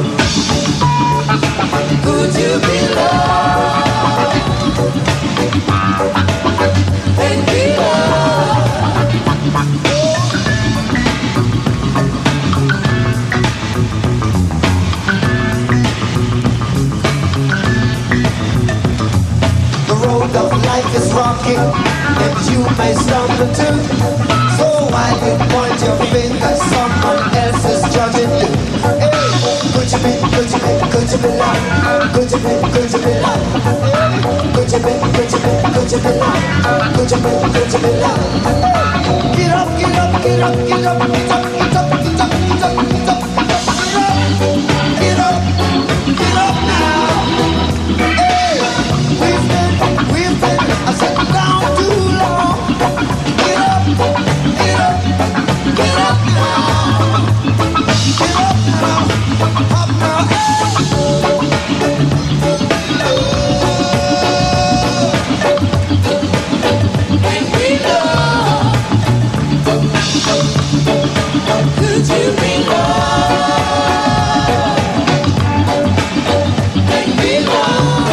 Could you be loved and be loved? The road of life is rocky, and you may stumble too. So while you point your finger, someone else is judging you. Hey, could you be loved? Could you be loved? Could you be loved? Could you be loved? Get up, get up, get up, get up, get up, get up, get up, get up, get up, get up. Get up, get up now. Hey, we've been sitting down too long. Get up, get up, get up now. Get up now, up now. And we love. Could you be loved? And we love.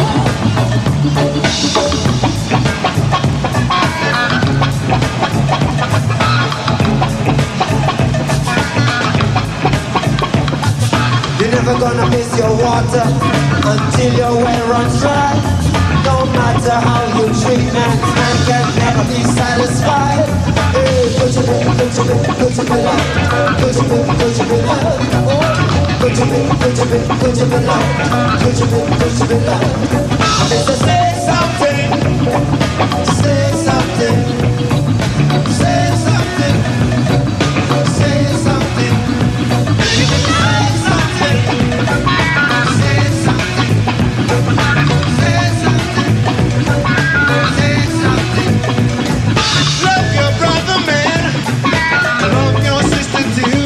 You're never gonna miss your water until your well runs dry. No matter matter how you treat man, man can never be satisfied. Hey, put your love, put your love, put your love, put your love, put your love, put your love, put your love, put your love, put your love, put your love. Say something, say something, say something, say something, say something, say something, say something, say something. Love your brother, man. Love your sister too.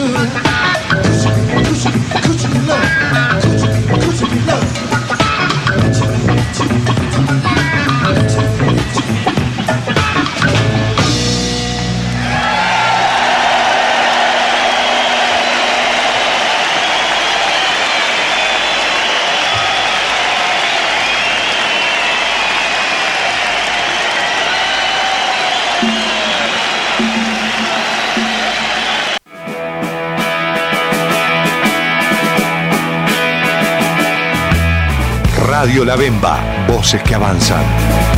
Could you be love? Could you be love? Radio La Bemba, voces que avanzan.